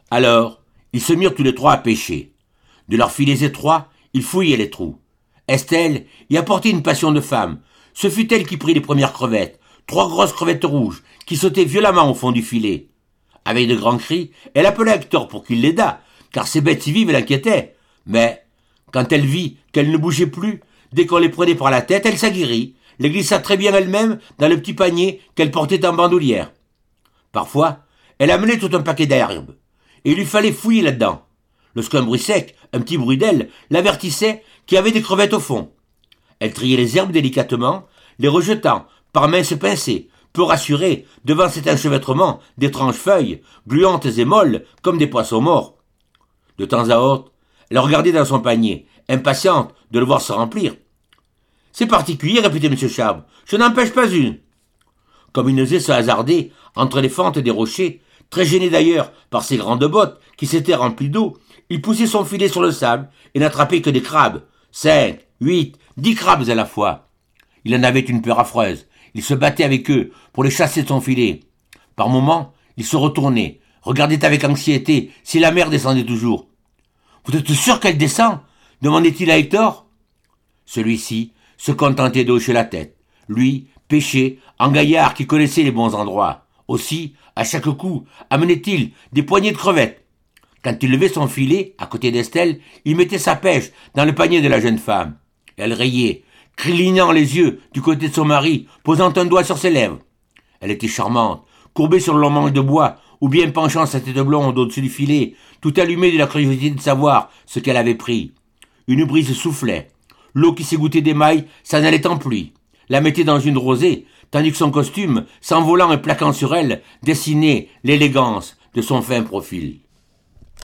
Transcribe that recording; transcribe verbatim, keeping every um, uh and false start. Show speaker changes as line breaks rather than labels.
Alors, ils se mirent tous les trois à pêcher. De leurs filets étroits, ils fouillaient les trous. Estelle y apportait une passion de femme. Ce fut elle qui prit les premières crevettes, trois grosses crevettes rouges, qui sautaient violemment au fond du filet. Avec de grands cris, elle appela Hector pour qu'il l'aidât, car ces bêtes si vives l'inquiétaient. Mais, quand elle vit qu'elles ne bougeaient plus, dès qu'on les prenait par la tête, elle s'aguerrit, les glissa très bien elle-même dans le petit panier qu'elle portait en bandoulière. Parfois, elle amenait tout un paquet d'herbes, et il lui fallait fouiller là-dedans. Lorsqu'un bruit sec, un petit bruit d'aile, l'avertissait qu'il y avait des crevettes au fond. Elle triait les herbes délicatement, les rejetant par minces pincées, peu rassurée devant cet enchevêtrement d'étranges feuilles, gluantes et molles comme des poissons morts. De temps à autre, elle regardait dans son panier, impatiente de le voir se remplir. « C'est particulier, répétait M. Chabre, je n'empêche pas une. » Comme il n'osait se hasarder entre les fentes des rochers, très gêné d'ailleurs par ses grandes bottes qui s'étaient remplies d'eau, il poussait son filet sur le sable et n'attrapait que des crabes. Cinq, huit, dix crabes à la fois. Il en avait une peur affreuse. Il se battait avec eux pour les chasser de son filet. Par moments, il se retournait, regardait avec anxiété si la mer descendait toujours. « Vous êtes sûr qu'elle descend ?» demandait-il à Hector. Celui-ci se contentait de hocher la tête. Lui pêchait en gaillard qui connaissait les bons endroits. Aussi, à chaque coup, amenait-il des poignées de crevettes. Quand il levait son filet, à côté d'Estelle, il mettait sa pêche dans le panier de la jeune femme. Elle riait, clignant les yeux du côté de son mari, posant un doigt sur ses lèvres. Elle était charmante, courbée sur le long manche de bois, ou bien penchant sa tête blonde au-dessus du filet, tout allumée de la curiosité de savoir ce qu'elle avait pris. Une brise soufflait. L'eau qui s'égouttait des mailles s'en allait en pluie, la mettait dans une rosée, tandis que son costume, s'envolant et plaquant sur elle, dessinait l'élégance de son fin profil.